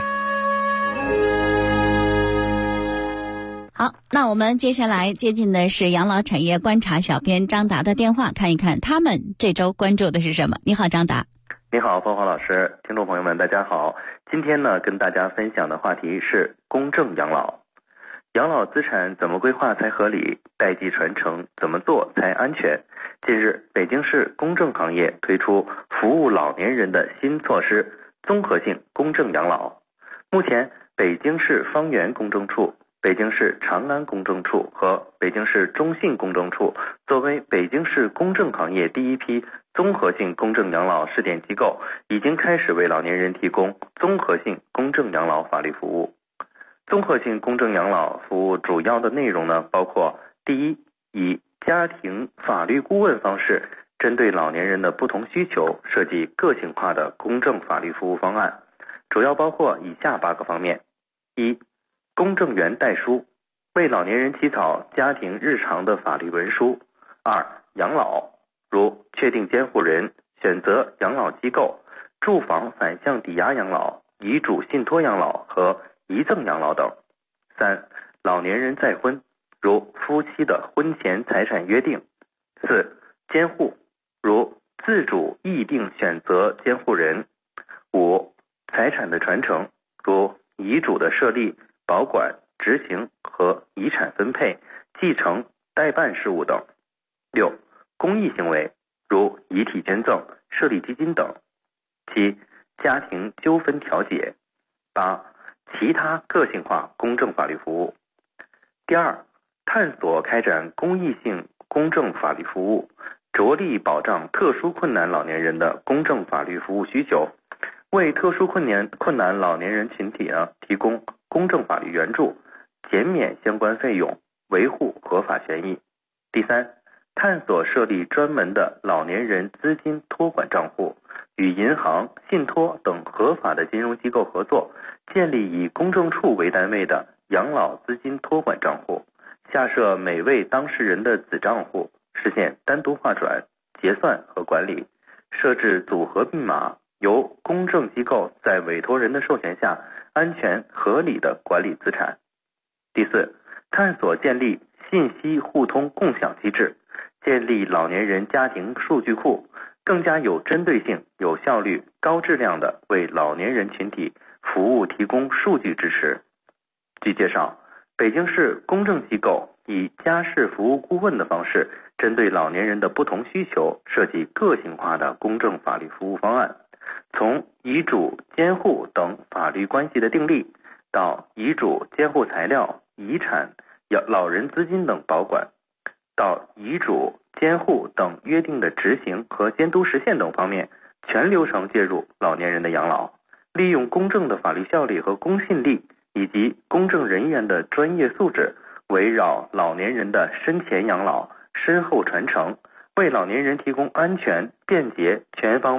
好，那我们接下来接近的是养老产业观察小编张达的电话，看一看他们这周关注的是什么。你好，张达。 你好，芳华老师，听众朋友们，大家好。今天呢，跟大家分享的话题是公正养老。养老资产怎么规划才合理？代际传承怎么做才安全？近日，北京市公证行业推出服务老年人的新措施——综合性公证养老。目前，北京市方圆公证处、北京市长安公证处和北京市中信公证处作为北京市公证行业第一批综合性公证养老试点机构，已经开始为老年人提供综合性公证养老法律服务。综合性公证养老服务主要的内容呢，包括第一，以家庭法律顾问方式，针对老年人的不同需求，设计个性化的公证法律服务方案，主要包括以下8个方面：一、公证员代书，为老年人起草家庭日常的法律文书；二、养老，如确定监护人、选择养老机构、住房反向抵押养老、遗嘱信托养老和遗赠养老等；三、老年人再婚，如夫妻的婚前财产约定；四、监护，如自主议定选择监护人；五、财产的传承，如遗嘱的设立、保管、执行和遗产分配、继承、代办事务等；六、公益行为，如遗体捐赠、设立基金等；七、家庭纠纷调解；八、其他个性化公证法律服务。第二，探索开展公益性公证法律服务，着力保障特殊困难老年人的公证法律服务需求，为特殊困难老年人群体呢提供公证法律援助，减免相关费用，维护合法权益。第三，探索设立专门的老年人资金托管账户，与银行、信托等合法的金融机构合作，建立以公证处为单位的养老资金托管账户，下设每位当事人的子账户，实现单独划转、结算和管理，设置组合密码，由公证机构在委托人的授权下安全合理的管理资产。第四，探索建立信息互通共享机制，建立老年人家庭数据库，更加有针对性、有效率、高质量的为老年人群体服务提供数据支持。据介绍，北京市公证机构以家事服务顾问的方式，针对老年人的不同需求，设计个性化的公证法律服务方案，从遗嘱、监护等法律关系的订立，到遗嘱、监护材料、遗产、老人资金等保管，到遗嘱、监护等约定的执行和监督实现等方面，全流程介入老年人的养老，利用公证的法律效力和公信力，以及公证人员的专业素质，围绕老年人的身前养老、身后传承，为老年人提供安全、便捷、全方位、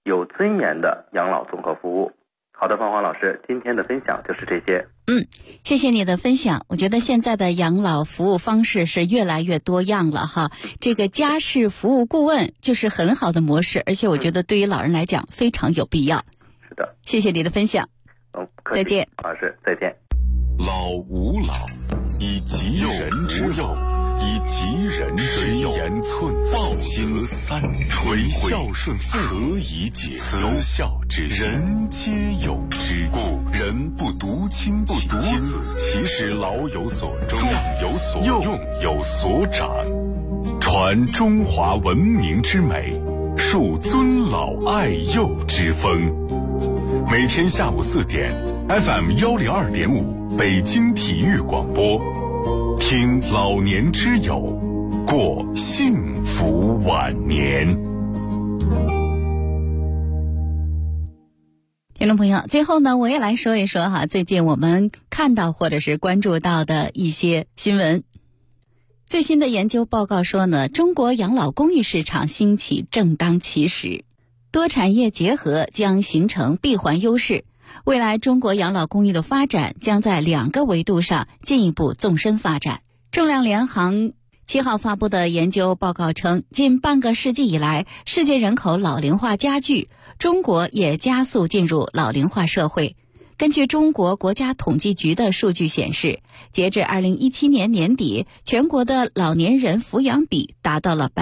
有尊严的养老综合服务。好的，芳华老师，今天的分享就是这些。 谢谢你的分享。我觉得现在的养老服务方式是越来越多样了哈。这个家事服务顾问就是很好的模式，而且我觉得对于老人来讲非常有必要。 是的， 谢谢你的分享。再见， 老师，再见。 老吾老以及人之幼，以及人之幼，言寸报行三年，垂孝顺父何以解？慈孝之心，人皆有之。故人不独亲其子，其实老有所终，壮有所用，有所长，传中华文明之美，树尊老爱幼之风。每天下午4点 FM 102.5北京体育广播，听老年之友，过幸福晚年。 听众朋友，最后呢，我也来说一说哈，最近我们看到或者是关注到的一些新闻。最新的研究报告说呢，中国养老公寓市场兴起正当其时，多产业结合将形成闭环优势。未来中国养老公寓的发展将在2个维度上进一步纵深发展。仲量联行7号发布的研究报告称，近半个世纪以来，世界人口老龄化加剧，中国也加速进入老龄化社会。根据中国国家统计局的数据显示，截至2017年年底，全国的老年人抚养比达到了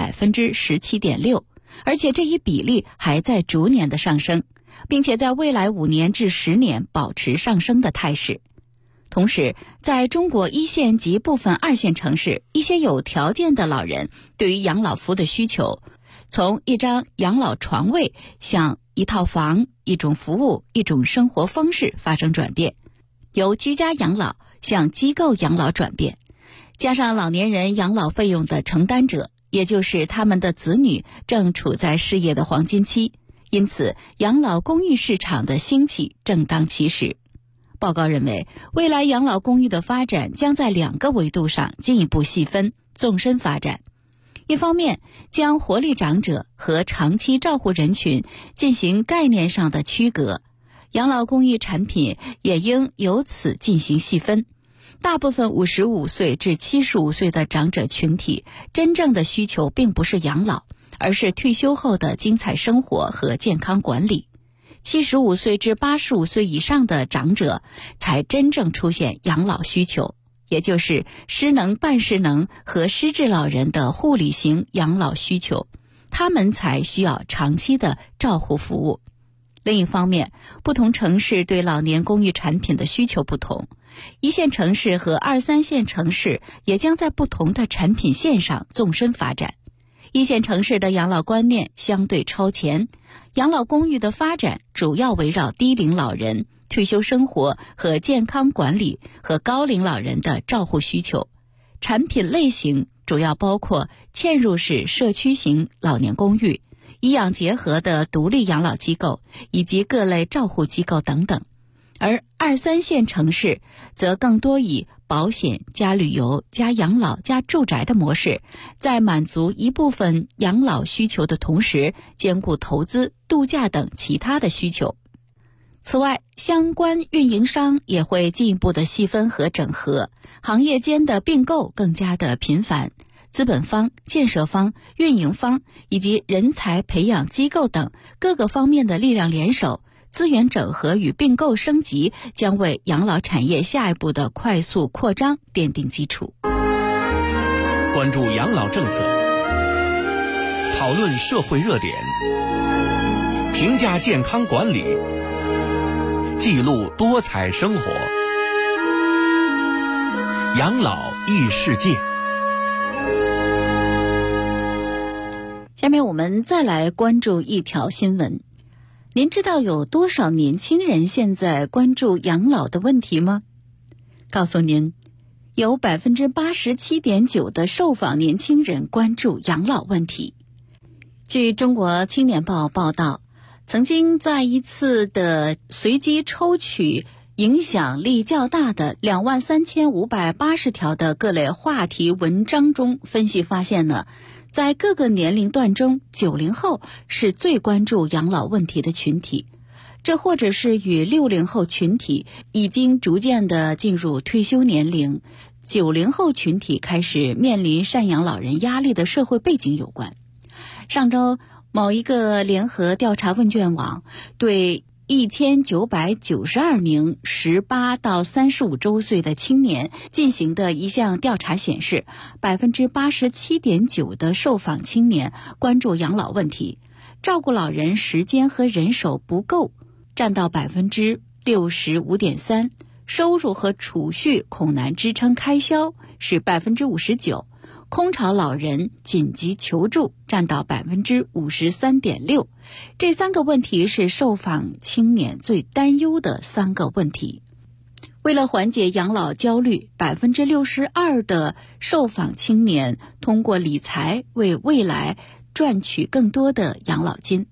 17.6%， 而且这一比例还在逐年的上升，并且在未来5年至10年保持上升的态势。同时，在中国1线及部分2线城市，一些有条件的老人对于养老服务的需求，从一张养老床位向一套房、一种服务、一种生活方式发生转变，由居家养老向机构养老转变。加上老年人养老费用的承担者，也就是他们的子女正处在事业的黄金期，因此养老公寓市场的兴起正当其时。报告认为，未来养老公寓的发展将在2个维度上进一步细分、纵深发展。一方面，将活力长者和长期照护人群进行概念上的区隔，养老公寓产品也应由此进行细分。大部分55岁至75岁的长者群体，真正的需求并不是养老，而是退休后的精彩生活和健康管理。75岁至85岁以上的长者才真正出现养老需求，也就是失能半失能和失智老人的护理型养老需求，他们才需要长期的照护服务。另一方面，不同城市对老年公寓产品的需求不同，1线城市和2、3线城市也将在不同的产品线上纵深发展。1线城市的养老观念相对超前，养老公寓的发展主要围绕低龄老人、退休生活和健康管理和高龄老人的照护需求。产品类型主要包括嵌入式社区型老年公寓、医养结合的独立养老机构以及各类照护机构等等。而2、3线城市则更多以保险加旅游加养老加住宅的模式，在满足一部分养老需求的同时，兼顾投资、度假等其他的需求。此外，相关运营商也会进一步的细分和整合，行业间的并购更加的频繁，资本方、建设方、运营方以及人才培养机构等各个方面的力量联手，资源整合与并购升级将为养老产业下一步的快速扩张奠定基础。 关注养老政策，讨论社会热点，评价健康管理，记录多彩生活，养老异世界。 下面我们再来关注一条新闻。您知道有多少年轻人现在关注养老的问题吗？告诉您，有 87.9% 的受访年轻人关注养老问题。据中国青年报报道，曾经在一次的随机抽取影响力较大的23580条的各类话题文章中分析发现呢， 在各个年龄段中，90后是最关注养老问题的群体，这或者是与60后群体已经逐渐的进入退休年龄，90后群体开始面临赡养老人压力的社会背景有关。上周某一个联合调查问卷网对1992名18到35周岁的青年进行的一项调查显示， 87.9% 的受访青年关注养老问题，照顾老人时间和人手不够占到 65.3%， 收入和储蓄恐难支撑开销是 59%， 空巢老人紧急求助占到 53.6%。 这3个问题是受访青年最担忧的3个问题。为了缓解养老焦虑， 62% 的受访青年通过理财为未来赚取更多的养老金，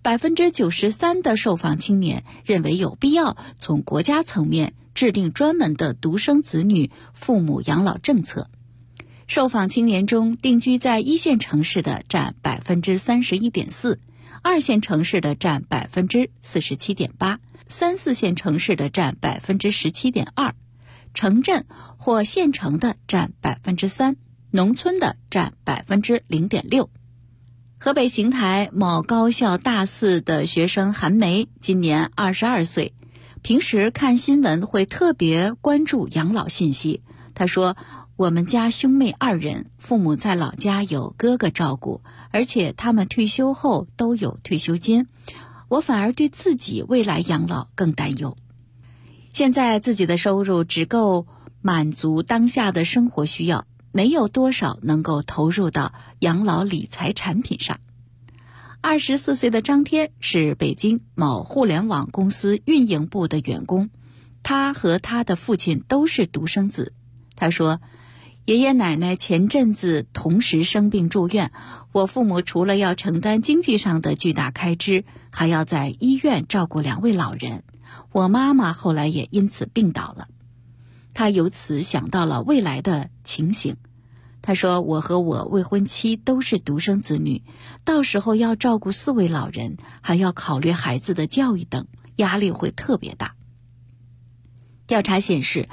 93% 的受访青年认为有必要从国家层面制定专门的独生子女父母养老政策。受访青年中，定居在1线城市的占 31.4%， 2线城市的占 47.8%， 3、4线城市的占 17.2%， 城镇或县城的占 3%， 农村的占 0.6%。 河北邢台某高校大4的学生韩梅今年22岁，平时看新闻会特别关注养老信息。她说，我们家兄妹2人，父母在老家有哥哥照顾，而且他们退休后都有退休金，我反而对自己未来养老更担忧。现在自己的收入只够满足当下的生活需要，没有多少能够投入到养老理财产品上。24岁的张天是北京某互联网公司运营部的员工，他和他的父亲都是独生子。他说，爷爷奶奶前阵子同时生病住院，我父母除了要承担经济上的巨大开支，还要在医院照顾2位老人，我妈妈后来也因此病倒了。他由此想到了未来的情形。他说，我和我未婚妻都是独生子女，到时候要照顾4位老人，还要考虑孩子的教育等，压力会特别大。调查显示，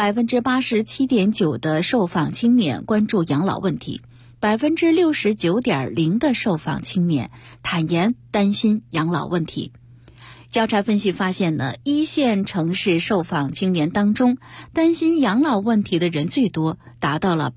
87.9% 的受访青年关注养老问题， 69.0% 的受访青年坦言担心养老问题。调查分析发现呢，1线城市受访青年当中，担心养老问题的人最多，达到了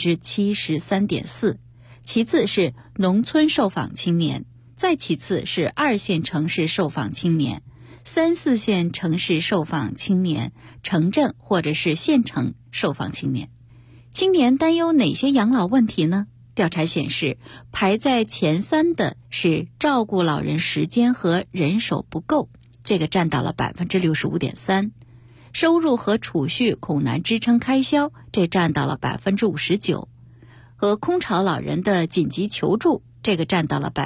73.4%， 其次是农村受访青年，再其次是2线城市受访青年，3、4线城市受访青年，城镇或者是县城受访青年。青年担忧哪些养老问题呢？调查显示，排在前3的是照顾老人时间和人手不够，这个占到了 65.3%， 收入和储蓄恐难支撑开销，这占到了 59%， 和空巢老人的紧急求助，这个占到了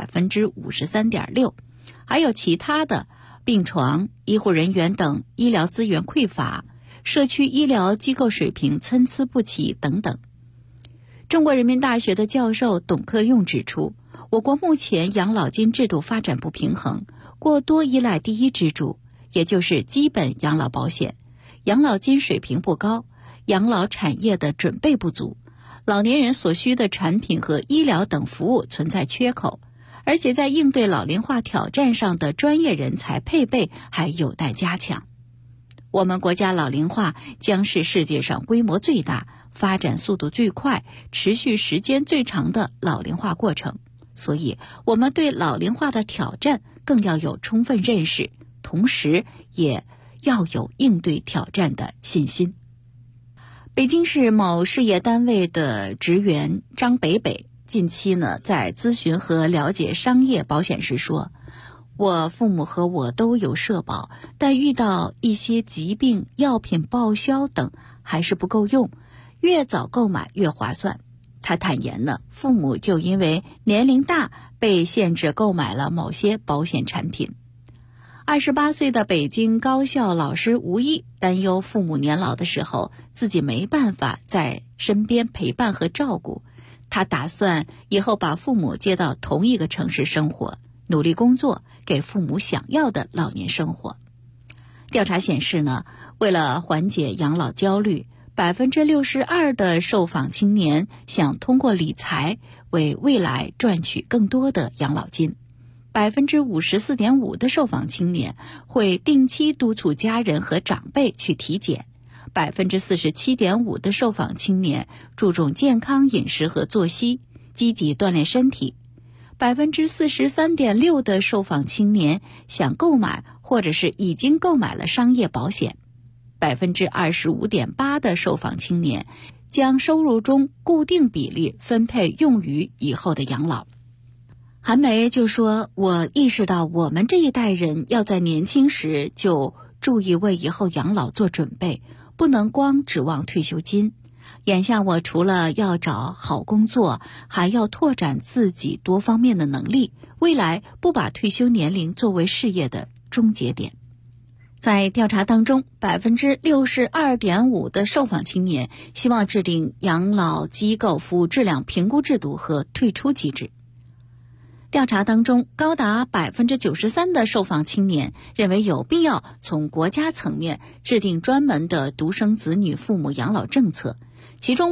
53.6%， 还有其他的病床、医护人员等医疗资源匮乏，社区医疗机构水平参差不齐等等。中国人民大学的教授董克用指出，我国目前养老金制度发展不平衡，过多依赖第一支柱，也就是基本养老保险，养老金水平不高，养老产业的准备不足，老年人所需的产品和医疗等服务存在缺口，而且在应对老龄化挑战上的专业人才配备还有待加强。我们国家老龄化将是世界上规模最大、发展速度最快、持续时间最长的老龄化过程，所以我们对老龄化的挑战更要有充分认识，同时也要有应对挑战的信心。北京市某事业单位的职员张北北近期呢，在咨询和了解商业保险时说，我父母和我都有社保，但遇到一些疾病、药品报销等还是不够用，越早购买越划算。他坦言呢，父母就因为年龄大被限制购买了某些保险产品。28岁的北京高校老师吴一担忧父母年老的时候自己没办法在身边陪伴和照顾， 他打算以后把父母接到同一个城市生活，努力工作，给父母想要的老年生活。调查显示呢，为了缓解养老焦虑，62%的受访青年想通过理财为未来赚取更多的养老金。54.5%的受访青年会定期督促家人和长辈去体检。47.5%的受访青年注重健康饮食和作息，积极锻炼身体。43.6%的受访青年想购买或者是已经购买了商业保险。25.8%的受访青年将收入中固定比例分配用于以后的养老。韩梅就说，我意识到我们这一代人要在年轻时就注意为以后养老做准备，不能光指望退休金。眼下我除了要找好工作，还要拓展自己多方面的能力，未来不把退休年龄作为事业的终结点。在调查当中，62.5%的受访青年希望制定养老机构服务质量评估制度和退出机制。调查当中，高达93%的受访青年认为有必要从国家层面制定专门的独生子女父母养老政策，其中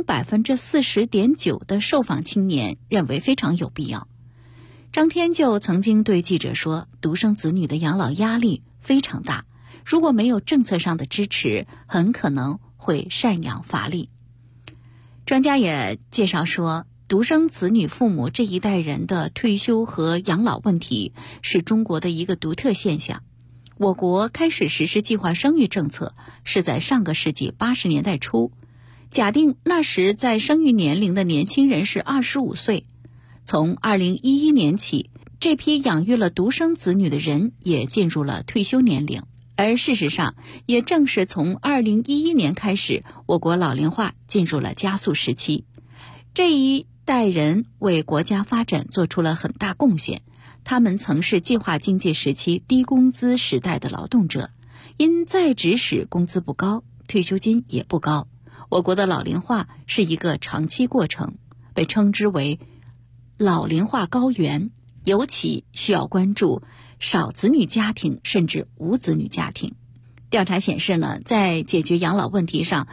40.9%的受访青年认为非常有必要。张天就曾经对记者说，独生子女的养老压力非常大，如果没有政策上的支持，很可能会赡养乏力。专家也介绍说，独生子女父母这一代人的退休和养老问题是中国的一个独特现象。我国开始实施计划生育政策是在上个世纪80年代初，假定那时在生育年龄的年轻人是25岁。从2011年起，这批养育了独生子女的人也进入了退休年龄。而事实上，也正是从2011年开始，我国老龄化进入了加速时期。这一代人为国家发展做出了很大贡献，他们曾是计划经济时期低工资时代的劳动者，因在职时工资不高，退休金也不高。我国的老龄化是一个长期过程，被称之为老龄化高原，尤其需要关注少子女家庭甚至无子女家庭。调查显示呢，在解决养老问题上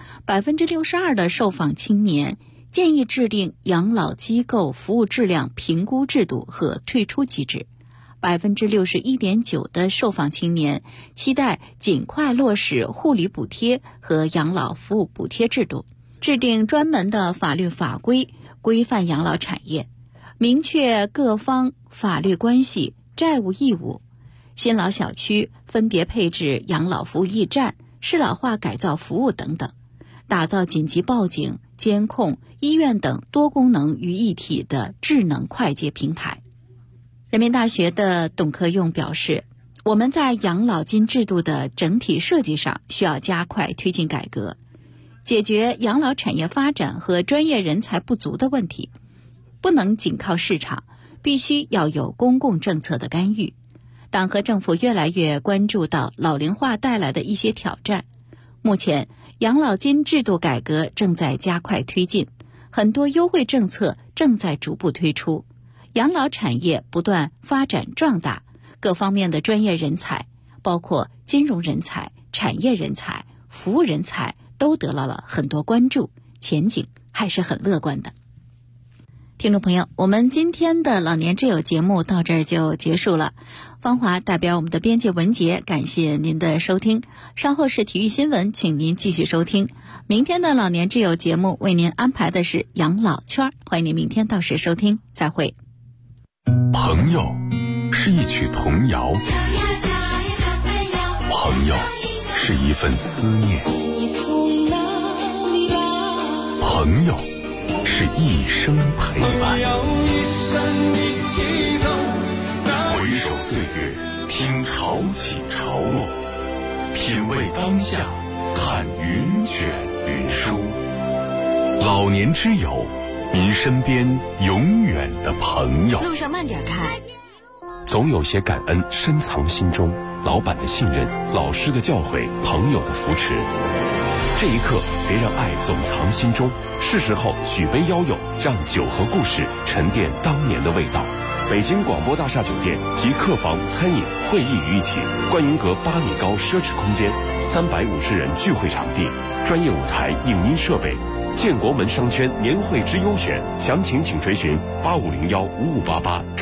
，62%的受访青年建议制定养老机构服务质量评估制度和退出机制。61.9%的受访青年期待尽快落实护理补贴和养老服务补贴制度，制定专门的法律法规规范养老产业，明确各方法律关系、债务义务。新老小区分别配置养老服务驿站、适老化改造服务等等，打造紧急报警、监控、医院等多功能于一体的智能快捷平台。人民大学的董克用表示，我们在养老金制度的整体设计上需要加快推进改革，解决养老产业发展和专业人才不足的问题，不能仅靠市场，必须要有公共政策的干预。党和政府越来越关注到老龄化带来的一些挑战，目前养老金制度改革正在加快推进，很多优惠政策正在逐步推出，养老产业不断发展壮大，各方面的专业人才，包括金融人才、产业人才、服务人才都得到了很多关注，前景还是很乐观的。听众朋友，我们今天的老年之友节目到这儿就结束了。芳华代表我们的编辑文杰，感谢您的收听。稍后是体育新闻，请您继续收听。明天的老年之友节目为您安排的是养老圈，欢迎您明天到时收听，再会。 朋友是一曲童谣，朋友是一份思念，朋友是一生陪伴。回首岁月，听潮起潮落，品味当下，看云卷云舒。老年之友，您身边永远的朋友。 路上慢点开。 总有些感恩深藏心中，老板的信任，老师的教诲，朋友的扶持。 这一刻，别让爱总藏心中，是时候举杯邀友，让酒和故事沉淀当年的味道。北京广播大厦酒店集客房、餐饮、会议于一体，观云阁8米高奢侈空间，350人聚会场地，专业舞台、影音设备。建国门商圈年会之优选，详情请垂询85015588。